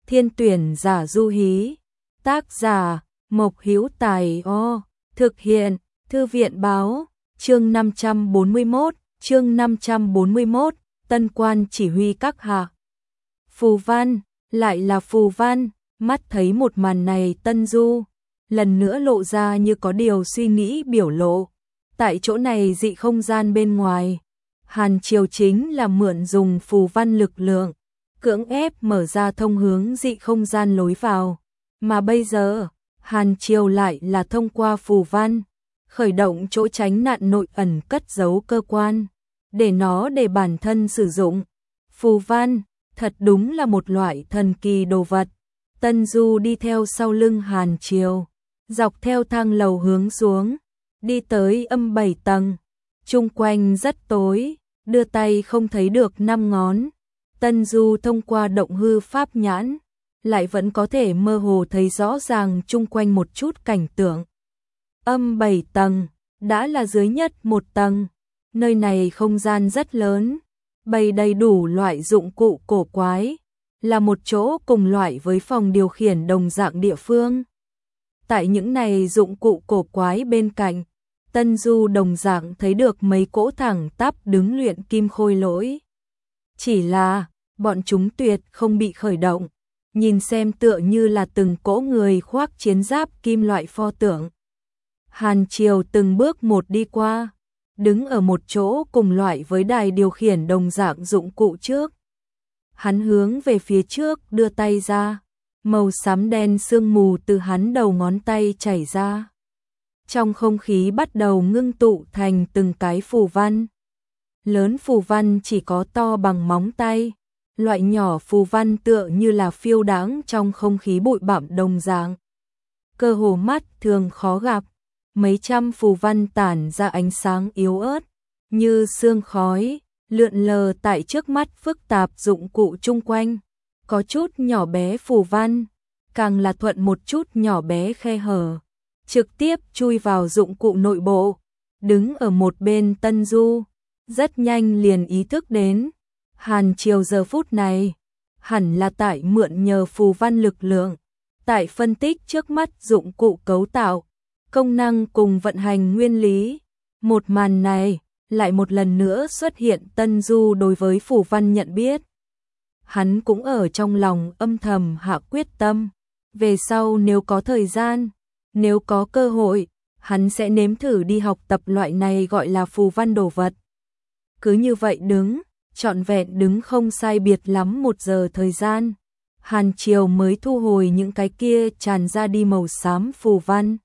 Thiên tuyển giả du hí. Tác giả Mộc Hữu Tài. Thực hiện Thư viện báo. Chương 541, Tân quan chỉ huy các hạ. Phù văn, lại là phù văn. Mắt thấy một màn này, Tân Du lần nữa lộ ra như có điều suy nghĩ biểu lộ. Tại chỗ này dị không gian bên ngoài, Hàn Triều chính là mượn dùng phù văn lực lượng, cưỡng ép mở ra thông hướng dị không gian lối vào. Mà bây giờ, Hàn Triều lại là thông qua phù văn, khởi động chỗ tránh nạn nội ẩn cất giấu cơ quan, để nó để bản thân sử dụng. Phù văn, thật đúng là một loại thần kỳ đồ vật. Tân Du đi theo sau lưng Hàn Triều, dọc theo thang lầu hướng xuống, đi tới âm 7 tầng. Chung quanh rất tối, đưa tay không thấy được 5 ngón. Tân Du thông qua động hư pháp nhãn, lại vẫn có thể mơ hồ thấy rõ ràng chung quanh một chút cảnh tượng. Âm 7 tầng, đã là dưới nhất một tầng. Nơi này không gian rất lớn, bày đầy đủ loại dụng cụ cổ quái, là một chỗ cùng loại với phòng điều khiển đồng dạng địa phương. Tại những này dụng cụ cổ quái bên cạnh, Tân Du đồng dạng thấy được mấy cỗ thẳng tắp đứng luyện kim khôi lỗi. Chỉ là, bọn chúng tuyệt không bị khởi động, nhìn xem tựa như là từng cỗ người khoác chiến giáp kim loại pho tượng. Hàn Triều từng bước một đi qua, đứng ở một chỗ cùng loại với đài điều khiển đồng dạng dụng cụ trước. Hắn hướng về phía trước đưa tay ra, màu xám đen sương mù từ hắn đầu ngón tay chảy ra. Trong không khí bắt đầu ngưng tụ thành từng cái phù văn. Lớn phù văn chỉ có to bằng móng tay, loại nhỏ phù văn tựa như là phiêu đãng trong không khí bụi bặm đồng dạng. Cơ hồ mắt thường khó gặp, mấy trăm phù văn tản ra ánh sáng yếu ớt, như sương khói, lượn lờ tại trước mắt phức tạp dụng cụ chung quanh. Có chút nhỏ bé phù văn, càng là thuận một chút nhỏ bé khe hở, trực tiếp chui vào dụng cụ nội bộ. Đứng ở một bên Tân Du, rất nhanh liền ý thức đến, Hàn Triều giờ phút này, hẳn là tại mượn nhờ phù văn lực lượng, tại phân tích trước mắt dụng cụ cấu tạo, công năng cùng vận hành nguyên lý. Một màn này, lại một lần nữa xuất hiện Tân Du đối với phù văn nhận biết. Hắn cũng ở trong lòng âm thầm hạ quyết tâm, về sau nếu có thời gian, nếu có cơ hội, hắn sẽ nếm thử đi học tập loại này gọi là phù văn đồ vật. Cứ như vậy trọn vẹn đứng không sai biệt lắm 1 giờ thời gian, Hàn Triều mới thu hồi những cái kia tràn ra đi màu xám phù văn.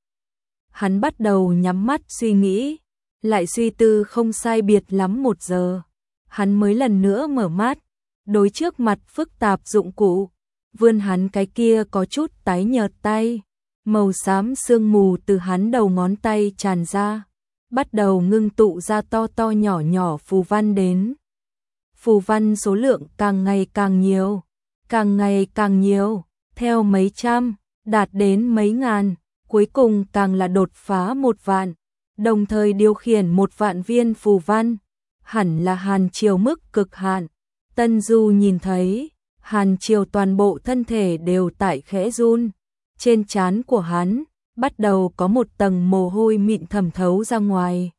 Hắn bắt đầu nhắm mắt suy nghĩ, lại suy tư không sai biệt lắm 1 giờ, hắn mới lần nữa mở mắt, đối trước mặt phức tạp dụng cụ, vươn hắn cái kia có chút tái nhợt tay, màu xám sương mù từ hắn đầu ngón tay tràn ra, bắt đầu ngưng tụ ra to to nhỏ nhỏ phù văn đến. Phù văn số lượng càng ngày càng nhiều, càng ngày càng nhiều, theo mấy trăm, đạt đến mấy ngàn, cuối cùng càng là đột phá 1 vạn, đồng thời điều khiển 1 vạn viên phù văn, hẳn là Hàn Triều mức cực hạn. Tân Du nhìn thấy, Hàn Triều toàn bộ thân thể đều tại khẽ run, trên trán của hắn bắt đầu có một tầng mồ hôi mịn thẩm thấu ra ngoài.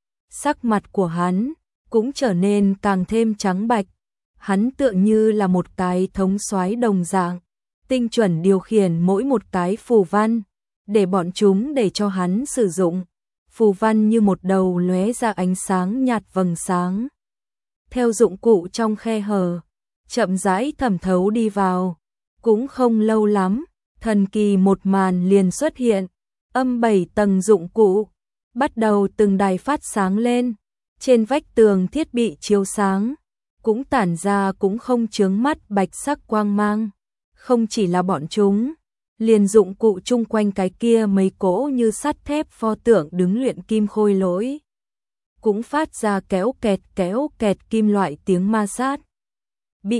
Sắc mặt của hắn cũng trở nên càng thêm trắng bạch, hắn tựa như là một cái thống soái đồng dạng, tinh chuẩn điều khiển mỗi một cái phù văn, để bọn chúng để cho hắn sử dụng. Phù văn như một đầu lóe ra ánh sáng nhạt vầng sáng, theo dụng cụ trong khe hở, chậm rãi thẩm thấu đi vào. Cũng không lâu lắm, thần kỳ một màn liền xuất hiện, âm 7 tầng dụng cụ, bắt đầu từng đài phát sáng lên, trên vách tường thiết bị chiếu sáng, cũng tản ra cũng không chướng mắt bạch sắc quang mang. Không chỉ là bọn chúng, liền dụng cụ chung quanh cái kia mấy cỗ như sắt thép pho tượng đứng luyện kim khôi lỗi, cũng phát ra kéo kẹt kim loại tiếng ma sát. Bị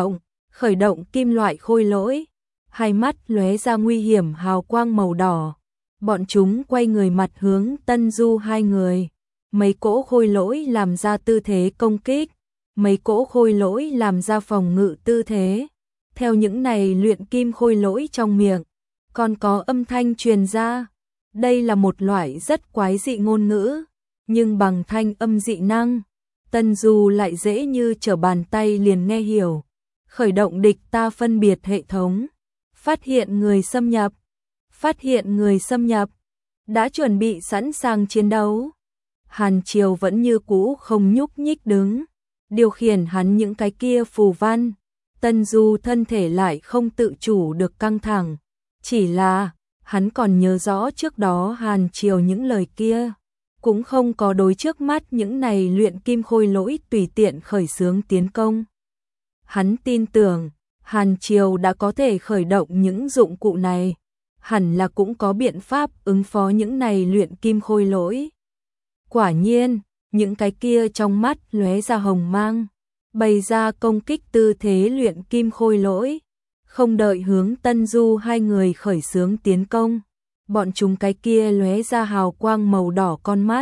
khởi động kim loại khôi lỗi, hai mắt lóe ra nguy hiểm hào quang màu đỏ. Bọn chúng quay người mặt hướng Tân Du hai người. Mấy cỗ khôi lỗi làm ra tư thế công kích, mấy cỗ khôi lỗi làm ra phòng ngự tư thế. theo những này luyện kim khôi lỗi trong miệng, còn có âm thanh truyền ra. Đây là một loại rất quái dị ngôn ngữ, nhưng bằng thanh âm dị năng, Tân Du lại dễ như trở bàn tay liền nghe hiểu. Khởi động địch ta phân biệt hệ thống, phát hiện người xâm nhập, phát hiện người xâm nhập, đã chuẩn bị sẵn sàng chiến đấu. Hàn Triều vẫn như cũ không nhúc nhích đứng, điều khiển hắn những cái kia phù văn. Tân Du thân thể lại không tự chủ được căng thẳng, chỉ là hắn còn nhớ rõ trước đó Hàn Triều những lời kia, cũng không có đối trước mắt những này luyện kim khôi lỗi tùy tiện khởi xướng tiến công. Hắn tin tưởng, Hàn Triều đã có thể khởi động những dụng cụ này, hẳn là cũng có biện pháp ứng phó những này luyện kim khôi lỗi. Quả nhiên, những cái kia trong mắt lóe ra hồng mang, bày ra công kích tư thế luyện kim khôi lỗi, không đợi hướng Tân Du hai người khởi xướng tiến công, bọn chúng cái kia lóe ra hào quang màu đỏ con mắt,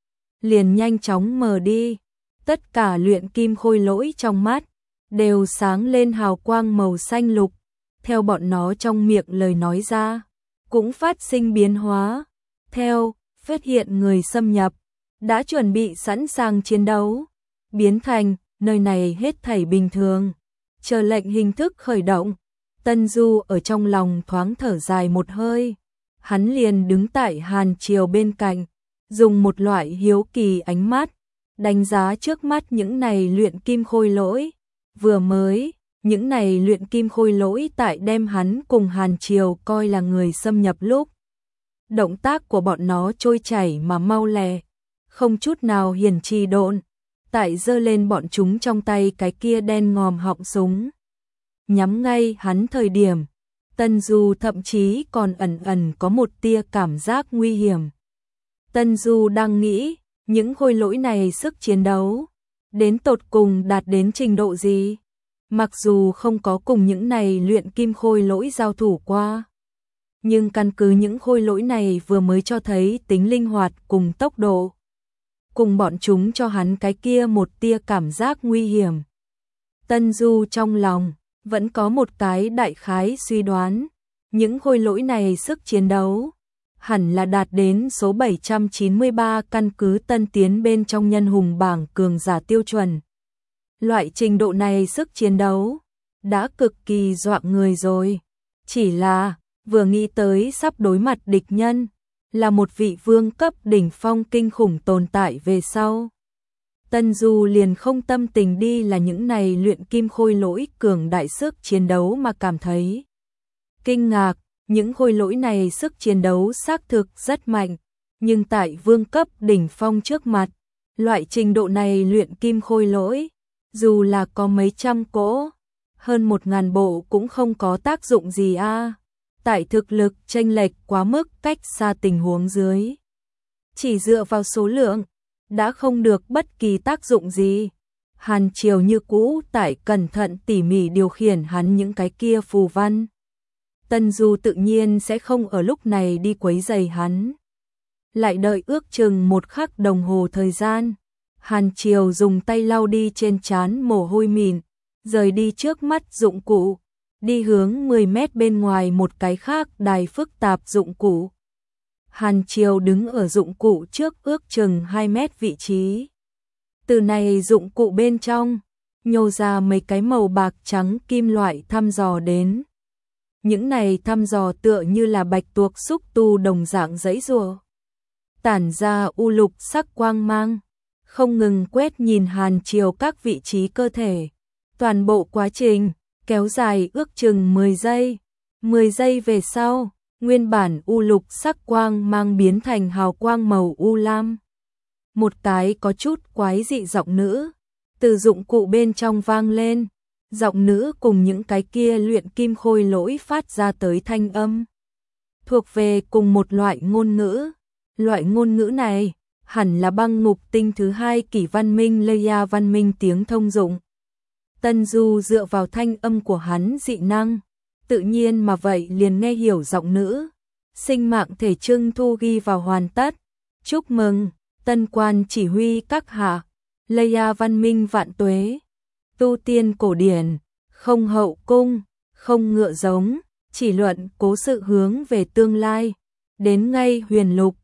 liền nhanh chóng mờ đi. Tất cả luyện kim khôi lỗi trong mắt đều sáng lên hào quang màu xanh lục, theo bọn nó trong miệng lời nói ra, cũng phát sinh biến hóa. Theo phát hiện người xâm nhập, đã chuẩn bị sẵn sàng chiến đấu, biến thành nơi này hết thảy bình thường, chờ lệnh hình thức khởi động. Tân Du ở trong lòng thoáng thở dài một hơi, hắn liền đứng tại Hàn Triều bên cạnh, dùng một loại hiếu kỳ ánh mắt đánh giá trước mắt những này luyện kim khôi lỗi. Vừa mới, những này luyện kim khôi lỗi tại đem hắn cùng Hàn Triều coi là người xâm nhập lúc, động tác của bọn nó trôi chảy mà mau lẹ, không chút nào hiển trì độn, tại giơ lên bọn chúng trong tay cái kia đen ngòm họng súng, nhắm ngay hắn thời điểm, Tân Du thậm chí còn ẩn ẩn có một tia cảm giác nguy hiểm. Tân Du đang nghĩ, những khôi lỗi này sức chiến đấu đến tột cùng đạt đến trình độ gì? Mặc dù không có cùng những này luyện kim khôi lỗi giao thủ qua, nhưng căn cứ những khôi lỗi này vừa mới cho thấy tính linh hoạt cùng tốc độ, cùng bọn chúng cho hắn cái kia một tia cảm giác nguy hiểm. Tân Du trong lòng vẫn có một cái đại khái suy đoán, những khôi lỗi này sức chiến đấu hẳn là đạt đến số 793 căn cứ Tân Tiến bên trong nhân hùng bảng cường giả tiêu chuẩn. Loại trình độ này sức chiến đấu đã cực kỳ dọa người rồi, chỉ là vừa nghĩ tới sắp đối mặt địch nhân là một vị vương cấp đỉnh phong kinh khủng tồn tại về sau, Tân Du liền không tâm tình đi là những này luyện kim khôi lỗi cường đại sức chiến đấu mà cảm thấy kinh ngạc. Những khôi lỗi này sức chiến đấu xác thực rất mạnh, nhưng tại vương cấp đỉnh phong trước mặt, loại trình độ này luyện kim khôi lỗi, dù là có mấy trăm cỗ, hơn 1000 bộ cũng không có tác dụng gì a. Tại thực lực chênh lệch quá mức cách xa tình huống dưới, chỉ dựa vào số lượng đã không được bất kỳ tác dụng gì. Hàn Triều như cũ tại cẩn thận tỉ mỉ điều khiển hắn những cái kia phù văn. Tân Du tự nhiên sẽ không ở lúc này đi quấy rầy hắn. Lại đợi ước chừng 1 khắc đồng hồ thời gian, Hàn Triều dùng tay lau đi trên trán mồ hôi mịn, rời đi trước mắt dụng cụ, đi hướng 10 mét bên ngoài một cái khác đài phức tạp dụng cụ. Hàn Triều đứng ở dụng cụ trước ước chừng 2 mét vị trí. Từ này dụng cụ bên trong, nhô ra mấy cái màu bạc trắng kim loại thăm dò đến. Những này thăm dò tựa như là bạch tuộc xúc tu đồng dạng giãy giụa, tản ra u lục sắc quang mang, không ngừng quét nhìn Hàn Triều các vị trí cơ thể. Toàn bộ quá trình kéo dài ước chừng 10 giây. 10 giây về sau, nguyên bản u lục sắc quang mang biến thành hào quang màu u lam. Một cái có chút quái dị giọng nữ từ dụng cụ bên trong vang lên. Giọng nữ cùng những cái kia luyện kim khôi lỗi phát ra tới thanh âm thuộc về cùng một loại ngôn ngữ. Loại ngôn ngữ này hẳn là băng ngục tinh thứ 2 kỷ văn minh Leia văn minh tiếng thông dụng. Tân Du dựa vào thanh âm của hắn dị năng, tự nhiên mà vậy liền nghe hiểu giọng nữ. Sinh mạng thể trưng thu ghi vào hoàn tất. Chúc mừng, tân quan chỉ huy các hạ, Leia văn minh vạn tuế. Tu tiên cổ điển, không hậu cung, không ngựa giống, chỉ luận cố sự hướng về tương lai. Đến ngay huyền lục,